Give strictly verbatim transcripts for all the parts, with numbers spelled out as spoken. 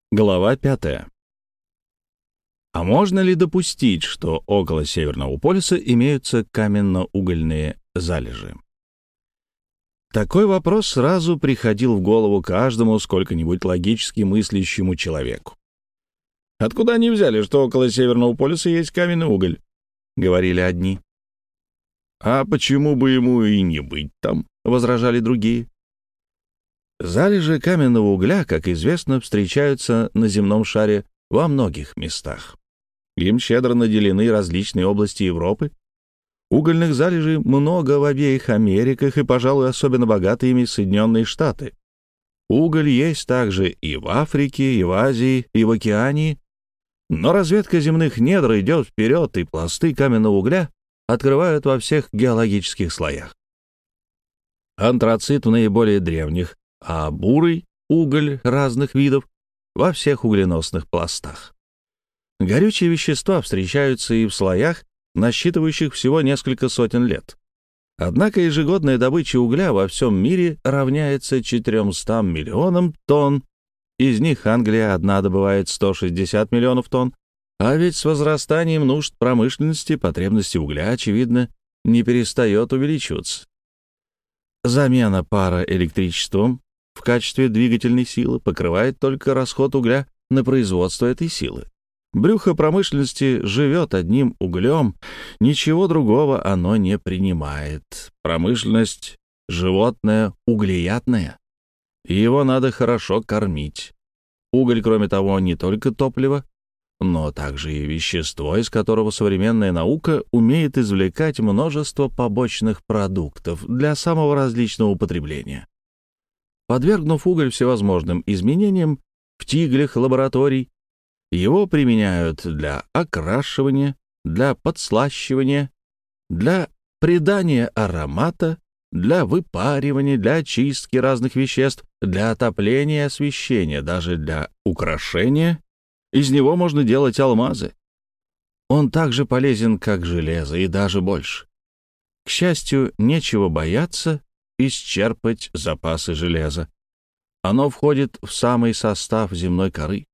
Глава пятая. А можно ли допустить, что около Северного полюса имеются каменно-угольные залежи? Такой вопрос сразу приходил в голову каждому сколько-нибудь логически мыслящему человеку. «Откуда они взяли, что около Северного полюса есть каменный уголь?» — говорили одни. «А почему бы ему и не быть там?» — возражали другие. Залежи каменного угля, как известно, встречаются на земном шаре во многих местах. Им щедро наделены различные области Европы. Угольных залежей много в обеих Америках и, пожалуй, особенно богаты ими Соединенные Штаты. Уголь есть также и в Африке, и в Азии, и в Океании. Но разведка земных недр идет вперед, и пласты каменного угля открывают во всех геологических слоях. Антрацит в наиболее древних, а бурый уголь разных видов во всех угленосных пластах. Горючие вещества встречаются и в слоях, насчитывающих всего несколько сотен лет. Однако ежегодная добыча угля во всем мире равняется четырёмстам миллионам тонн. Из них Англия одна добывает сто шестьдесят миллионов тонн. А ведь с возрастанием нужд промышленности потребности угля, очевидно, не перестает увеличиваться. Замена пара электричеством в качестве двигательной силы покрывает только расход угля на производство этой силы. Брюхо промышленности живет одним углем, ничего другого оно не принимает. Промышленность — животное углеядное, и его надо хорошо кормить. Уголь, кроме того, не только топливо, но также и вещество, из которого современная наука умеет извлекать множество побочных продуктов для самого различного употребления. Подвергнув уголь всевозможным изменениям в тиглях лабораторий, его применяют для окрашивания, для подслащивания, для придания аромата, для выпаривания, для очистки разных веществ, для отопления и освещения, даже для украшения. Из него можно делать алмазы. Он также полезен, как железо, и даже больше. К счастью, нечего бояться исчерпать запасы железа. Оно входит в самый состав земной коры.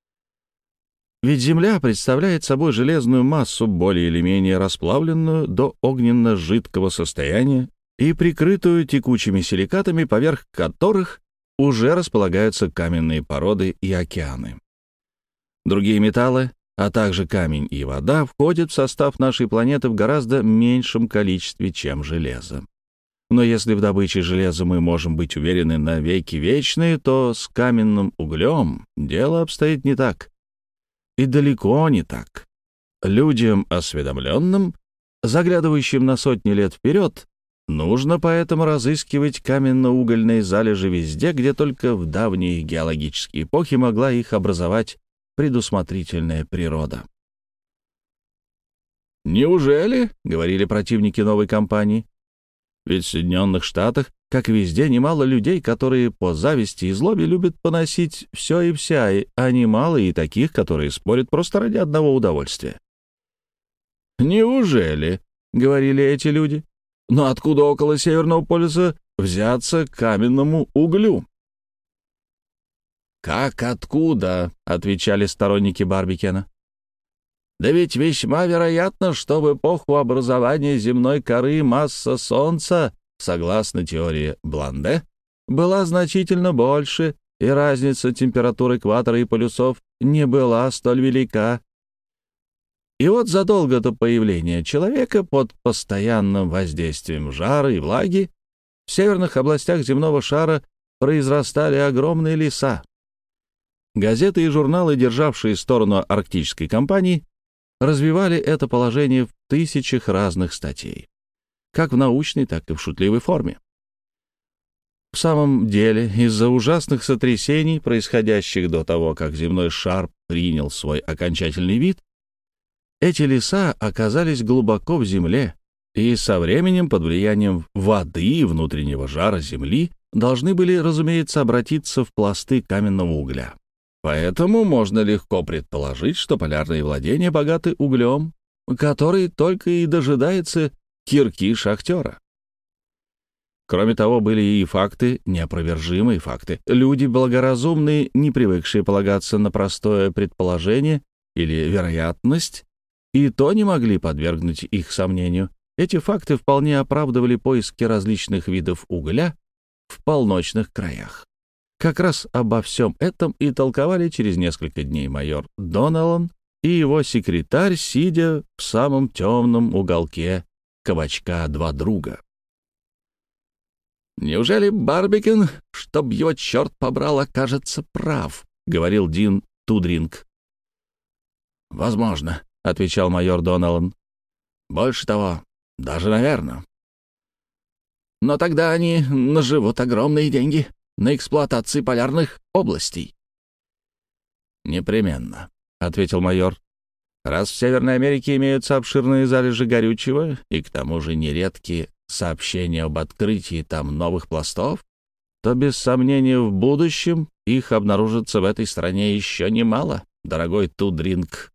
Ведь Земля представляет собой железную массу, более или менее расплавленную до огненно-жидкого состояния и прикрытую текучими силикатами, поверх которых уже располагаются каменные породы и океаны. Другие металлы, а также камень и вода, входят в состав нашей планеты в гораздо меньшем количестве, чем железо. Но если в добыче железа мы можем быть уверены на веки вечные, то с каменным углем дело обстоит не так. И далеко не так. Людям осведомленным, заглядывающим на сотни лет вперед, нужно поэтому разыскивать каменно-угольные залежи везде, где только в давние геологические эпохи могла их образовать предусмотрительная природа. «Неужели?» — говорили противники новой компании. Ведь в Соединенных Штатах, как и везде, немало людей, которые по зависти и злобе любят поносить все и вся, а немало и таких, которые спорят просто ради одного удовольствия. «Неужели?» — говорили эти люди. «Но откуда около Северного полюса взяться каменному углю?» «Как откуда?» — отвечали сторонники Барбикена. «Да ведь весьма вероятно, что в эпоху образования земной коры масса Солнца, согласно теории Бланде, была значительно больше, и разница температур экватора и полюсов не была столь велика. И вот задолго до появления человека под постоянным воздействием жара и влаги в северных областях земного шара произрастали огромные леса. Газеты и журналы, державшие сторону арктической кампании, развивали это положение в тысячах разных статей, как в научной, так и в шутливой форме. В самом деле, из-за ужасных сотрясений, происходящих до того, как земной шар принял свой окончательный вид, эти леса оказались глубоко в земле и со временем под влиянием воды и внутреннего жара земли должны были, разумеется, обратиться в пласты каменного угля. Поэтому можно легко предположить, что полярные владения богаты углем, который только и дожидается кирки шахтера. Кроме того, были и факты, неопровержимые факты. Люди благоразумные, не привыкшие полагаться на простое предположение или вероятность, и то не могли подвергнуть их сомнению. Эти факты вполне оправдывали поиски различных видов угля в полночных краях. Как раз обо всем этом и толковали через несколько дней майор Доналан и его секретарь, сидя в самом темном уголке кабачка «Два друга». «Неужели Барбикен, чтоб его черт побрал, окажется прав?» — говорил Дин Тудринг. «Возможно», — отвечал майор Доналан. «Больше того, даже наверное. Но тогда они наживут огромные деньги на эксплуатации полярных областей». «Непременно», — ответил майор. «Раз в Северной Америке имеются обширные залежи горючего и к тому же нередкие сообщения об открытии там новых пластов, то без сомнения в будущем их обнаружится в этой стране еще немало, дорогой Тудринг.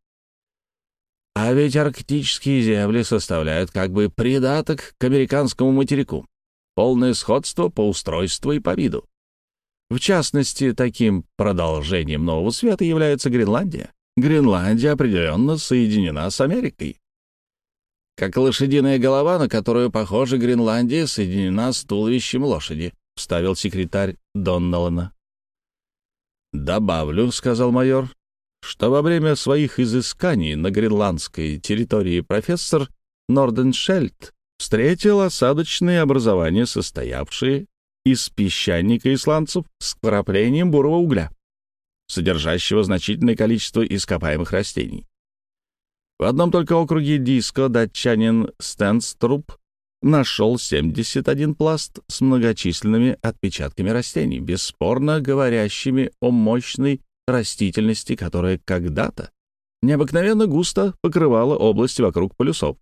А ведь арктические земли составляют как бы придаток к американскому материку, полное сходство по устройству и по виду. В частности, таким продолжением Нового Света является Гренландия. Гренландия определенно соединена с Америкой. Как лошадиная голова, на которую, похоже, Гренландия соединена с туловищем лошади, — вставил секретарь Доналана. «Добавлю», — сказал майор, — что во время своих изысканий на гренландской территории профессор Норденшельд встретил осадочные образования, состоявшие из песчаника и сланцев с вкраплением бурого угля, содержащего значительное количество ископаемых растений. В одном только округе Диско датчанин Стенструп нашел семьдесят один пласт с многочисленными отпечатками растений, бесспорно говорящими о мощной растительности, которая когда-то необыкновенно густо покрывала область вокруг полюсов.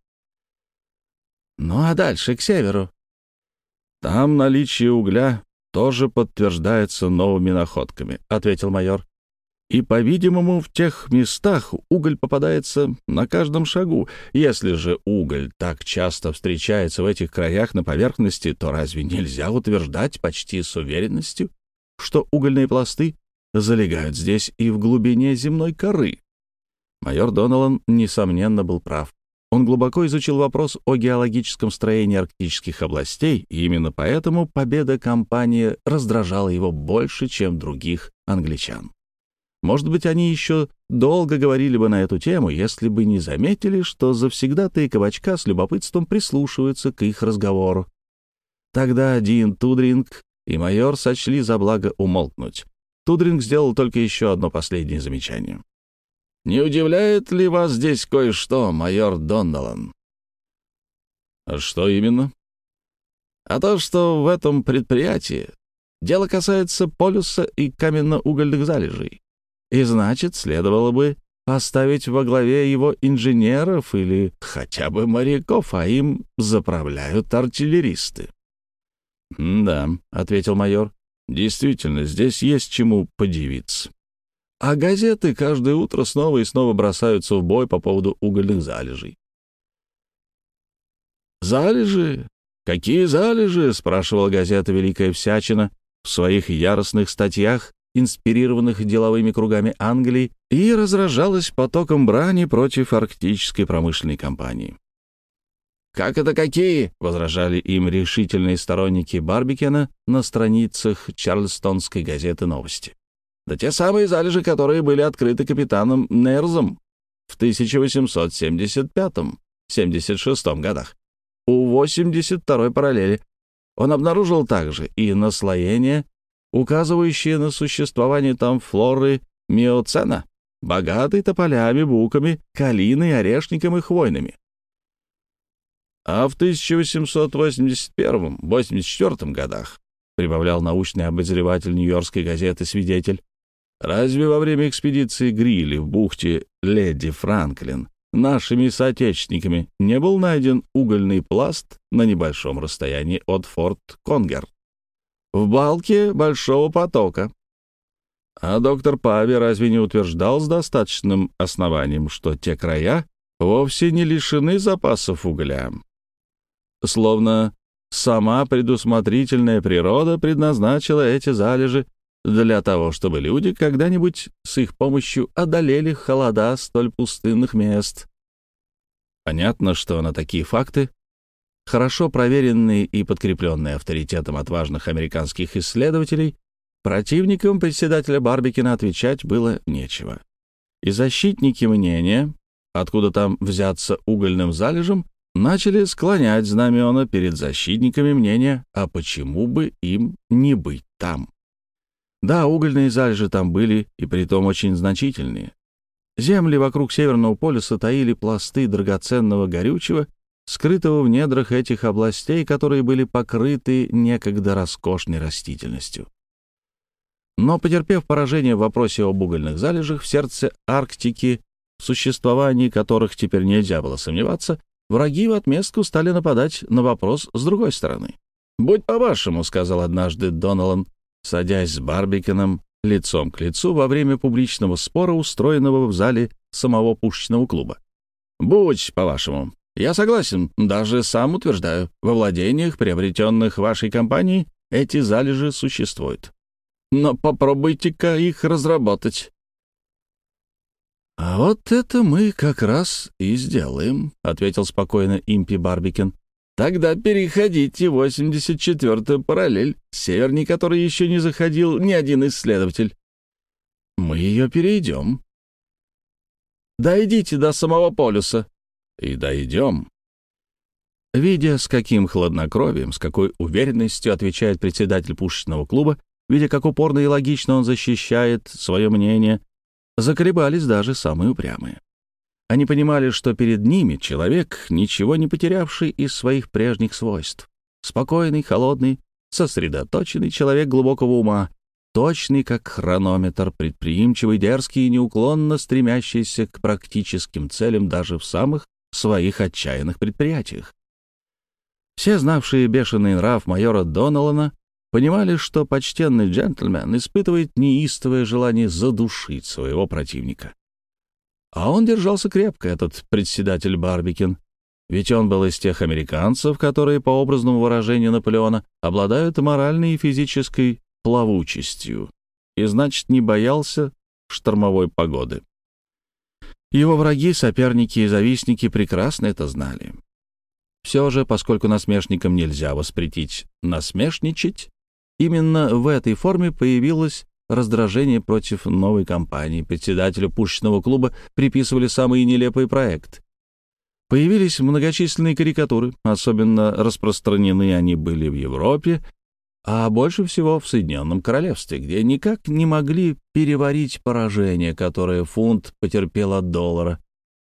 Ну а дальше, к северу? Там наличие угля тоже подтверждается новыми находками, — ответил майор. И, по-видимому, в тех местах уголь попадается на каждом шагу. Если же уголь так часто встречается в этих краях на поверхности, то разве нельзя утверждать почти с уверенностью, что угольные пласты залегают здесь и в глубине земной коры? Майор Доналан, несомненно, был прав. Он глубоко изучил вопрос о геологическом строении арктических областей, и именно поэтому победа компании раздражала его больше, чем других англичан. Может быть, они еще долго говорили бы на эту тему, если бы не заметили, что завсегдатые кабачка с любопытством прислушиваются к их разговору. Тогда Дин Тудринг и майор сочли за благо умолкнуть. Тудринг сделал только еще одно последнее замечание. «Не удивляет ли вас здесь кое-что, майор Доналан?» «А что именно?» «А то, что в этом предприятии дело касается полюса и каменно-угольных залежей. И значит, следовало бы поставить во главе его инженеров или хотя бы моряков, а им заправляют артиллеристы». «Да», — ответил майор, — «действительно, здесь есть чему подивиться. А газеты каждое утро снова и снова бросаются в бой по поводу угольных залежей». «Залежи? Какие залежи?» — спрашивала газета «Великая всячина» в своих яростных статьях, инспирированных деловыми кругами Англии, и разражалась потоком брани против арктической промышленной компании. «Как это какие?» — возражали им решительные сторонники Барбикена на страницах Чарльстонской газеты «Новости». «Да те самые залежи, которые были открыты капитаном Нейрзом в тысяча восемьсот семьдесят пятом — семьдесят шестом годах у восемьдесят второй параллели. Он обнаружил также и наслоения, указывающие на существование там флоры миоцена, богатой тополями, буками, калиной, орешником и хвойными. А в тысяча восемьсот восемьдесят первом — восемьдесят четвёртом годах, прибавлял научный обозреватель нью-йоркской газеты «Свидетель», разве во время экспедиции Грилли в бухте Леди Франклин нашими соотечественниками не был найден угольный пласт на небольшом расстоянии от форт Конгер, в балке Большого потока? А доктор Пави разве не утверждал с достаточным основанием, что те края вовсе не лишены запасов угля? Словно сама предусмотрительная природа предназначила эти залежи для того, чтобы люди когда-нибудь с их помощью одолели холода столь пустынных мест. Понятно, что на такие факты, хорошо проверенные и подкрепленные авторитетом отважных американских исследователей, противникам председателя Барбикена отвечать было нечего. И защитники мнения, откуда там взяться угольным залежам, начали склонять знамена перед защитниками мнения, а почему бы им не быть там. Да, угольные залежи там были, и притом очень значительные. Земли вокруг Северного полюса таили пласты драгоценного горючего, скрытого в недрах этих областей, которые были покрыты некогда роскошной растительностью. Но, потерпев поражение в вопросе об угольных залежах в сердце Арктики, в существовании которых теперь нельзя было сомневаться, враги в отместку стали нападать на вопрос с другой стороны. «Будь по-вашему», — сказал однажды Доналан, садясь с Барбикеном лицом к лицу во время публичного спора, устроенного в зале самого пушечного клуба. «Будь по-вашему. Я согласен, даже сам утверждаю, во владениях, приобретенных вашей компанией, эти залежи существуют. Но попробуйте-ка их разработать». «А вот это мы как раз и сделаем», — ответил спокойно Импи Барбикен. «Тогда переходите в восемьдесят четвёртую параллель, северней которой еще не заходил ни один исследователь. Мы ее перейдем. Дойдите до самого полюса». «И дойдем». Видя, с каким хладнокровием, с какой уверенностью отвечает председатель пушечного клуба, видя, как упорно и логично он защищает свое мнение, заколебались даже самые упрямые. Они понимали, что перед ними человек, ничего не потерявший из своих прежних свойств. Спокойный, холодный, сосредоточенный человек глубокого ума, точный, как хронометр, предприимчивый, дерзкий и неуклонно стремящийся к практическим целям даже в самых своих отчаянных предприятиях. Все, знавшие бешеный нрав майора Доналана, понимали, что почтенный джентльмен испытывает неистовое желание задушить своего противника. А он держался крепко, этот председатель Барбикен, ведь он был из тех американцев, которые, по образному выражению Наполеона, обладают моральной и физической плавучестью, и, значит, не боялся штормовой погоды. Его враги, соперники и завистники прекрасно это знали. Все же, поскольку насмешникам нельзя воспретить насмешничать, именно в этой форме появилось раздражение против новой компании. Председателю пушечного клуба приписывали самые нелепые проекты. Появились многочисленные карикатуры, особенно распространены они были в Европе, а больше всего в Соединенном Королевстве, где никак не могли переварить поражение, которое фунт потерпел от доллара.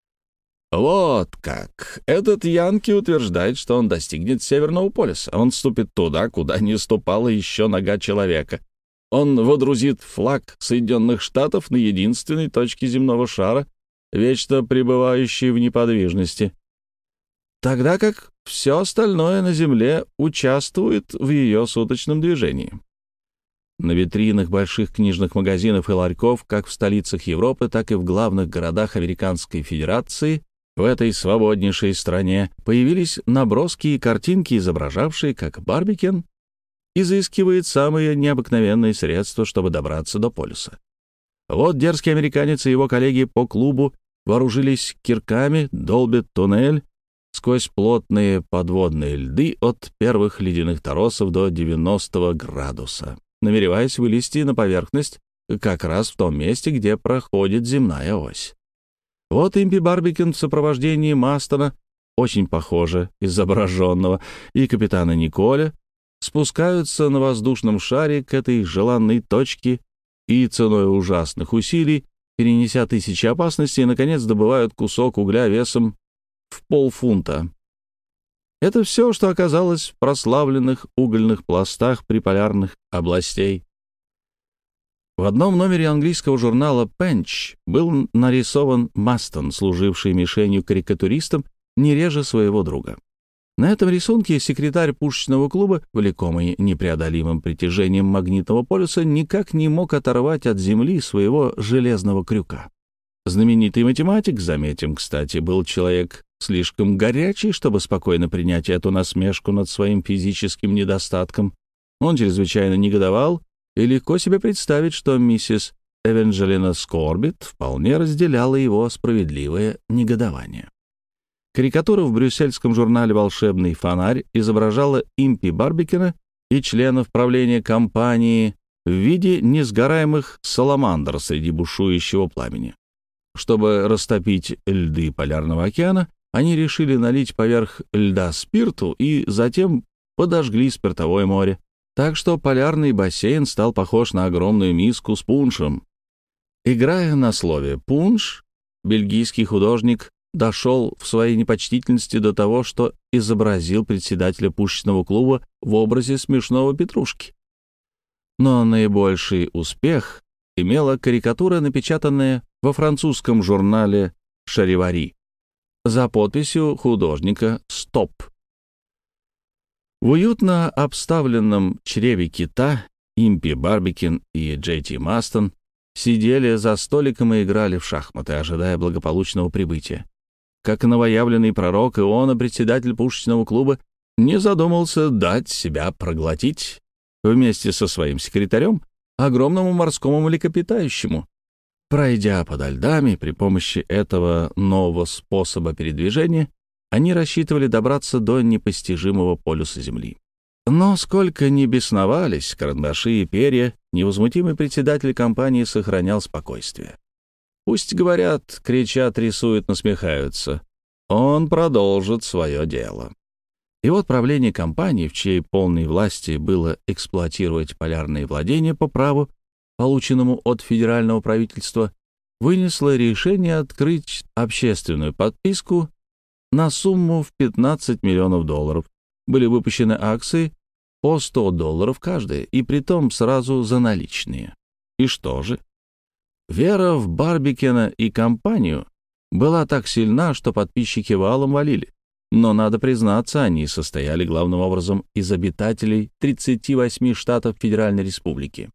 «Вот как! Этот Янки утверждает, что он достигнет Северного полюса. Он ступит туда, куда не ступала еще нога человека. Он водрузит флаг Соединенных Штатов на единственной точке земного шара, вечно пребывающей в неподвижности, тогда как все остальное на Земле участвует в ее суточном движении». На витринах больших книжных магазинов и ларьков, как в столицах Европы, так и в главных городах Американской Федерации, в этой свободнейшей стране, появились наброски и картинки, изображавшие, как Барбикен изыскивает самые необыкновенные средства, чтобы добраться до полюса. Вот дерзкий американец и его коллеги по клубу вооружились кирками, долбят туннель сквозь плотные подводные льды от первых ледяных торосов до девяностого градуса, намереваясь вылезти на поверхность как раз в том месте, где проходит земная ось. Вот Импи Барбикен в сопровождении Мастона, очень похоже изображенного, и капитана Николя, спускаются на воздушном шаре к этой желанной точке и ценой ужасных усилий, перенеся тысячи опасностей, наконец добывают кусок угля весом в полфунта. Это все, что оказалось в прославленных угольных пластах приполярных областей. В одном номере английского журнала «Пенч» был нарисован Мастон, служивший мишенью карикатуристам не реже своего друга. На этом рисунке секретарь пушечного клуба, влекомый непреодолимым притяжением магнитного полюса, никак не мог оторвать от Земли своего железного крюка. Знаменитый математик, заметим, кстати, был человек слишком горячий, чтобы спокойно принять эту насмешку над своим физическим недостатком. Он чрезвычайно негодовал и легко себе представить, что миссис Эванжелина Скорбит вполне разделяла его справедливое негодование. Карикатура в брюссельском журнале «Волшебный фонарь» изображала Импи Барбикена и членов правления компании в виде несгораемых саламандр среди бушующего пламени. Чтобы растопить льды Полярного океана, они решили налить поверх льда спирту и затем подожгли спиртовое море, так что полярный бассейн стал похож на огромную миску с пуншем. Играя на слове «пунш», бельгийский художник дошел в своей непочтительности до того, что изобразил председателя пушечного клуба в образе смешного Петрушки. Но наибольший успех имела карикатура, напечатанная во французском журнале «Шаривари» за подписью художника «Стоп». В уютно обставленном чреве кита Импи Барбикен и Джей Ти Мастон сидели за столиком и играли в шахматы, ожидая благополучного прибытия. Как новоявленный пророк Иона, председатель пушечного клуба не задумался дать себя проглотить вместе со своим секретарем, огромному морскому млекопитающему. Пройдя подо льдами при помощи этого нового способа передвижения, они рассчитывали добраться до непостижимого полюса Земли. Но сколько ни бесновались карандаши и перья, невозмутимый председатель компании сохранял спокойствие. Пусть говорят, кричат, рисуют, насмехаются. Он продолжит свое дело. И вот правление компании, в чьей полной власти было эксплуатировать полярные владения по праву, полученному от федерального правительства, вынесло решение открыть общественную подписку на сумму в пятнадцать миллионов долларов. Были выпущены акции по сто долларов каждая, и притом сразу за наличные. И что же? Вера в Барбикена и компанию была так сильна, что подписчики валом валили. Но, надо признаться, они состояли главным образом из обитателей тридцати восьми штатов Федеральной Республики.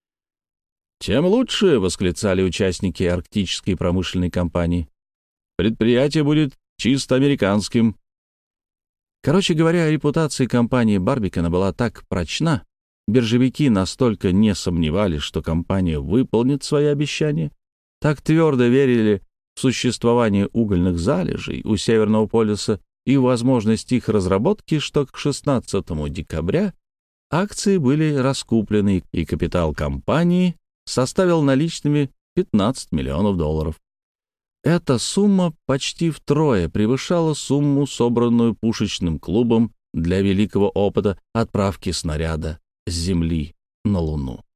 «Тем лучше», — восклицали участники Арктической промышленной компании. «Предприятие будет чисто американским». Короче говоря, репутация компании Барбикена была так прочна, биржевики настолько не сомневались, что компания выполнит свои обещания, так твердо верили в существование угольных залежей у Северного полюса и в возможность их разработки, что к шестнадцатому декабря акции были раскуплены, и капитал компании составил наличными пятнадцать миллионов долларов. Эта сумма почти втрое превышала сумму, собранную пушечным клубом для великого опыта отправки снаряда с Земли на Луну.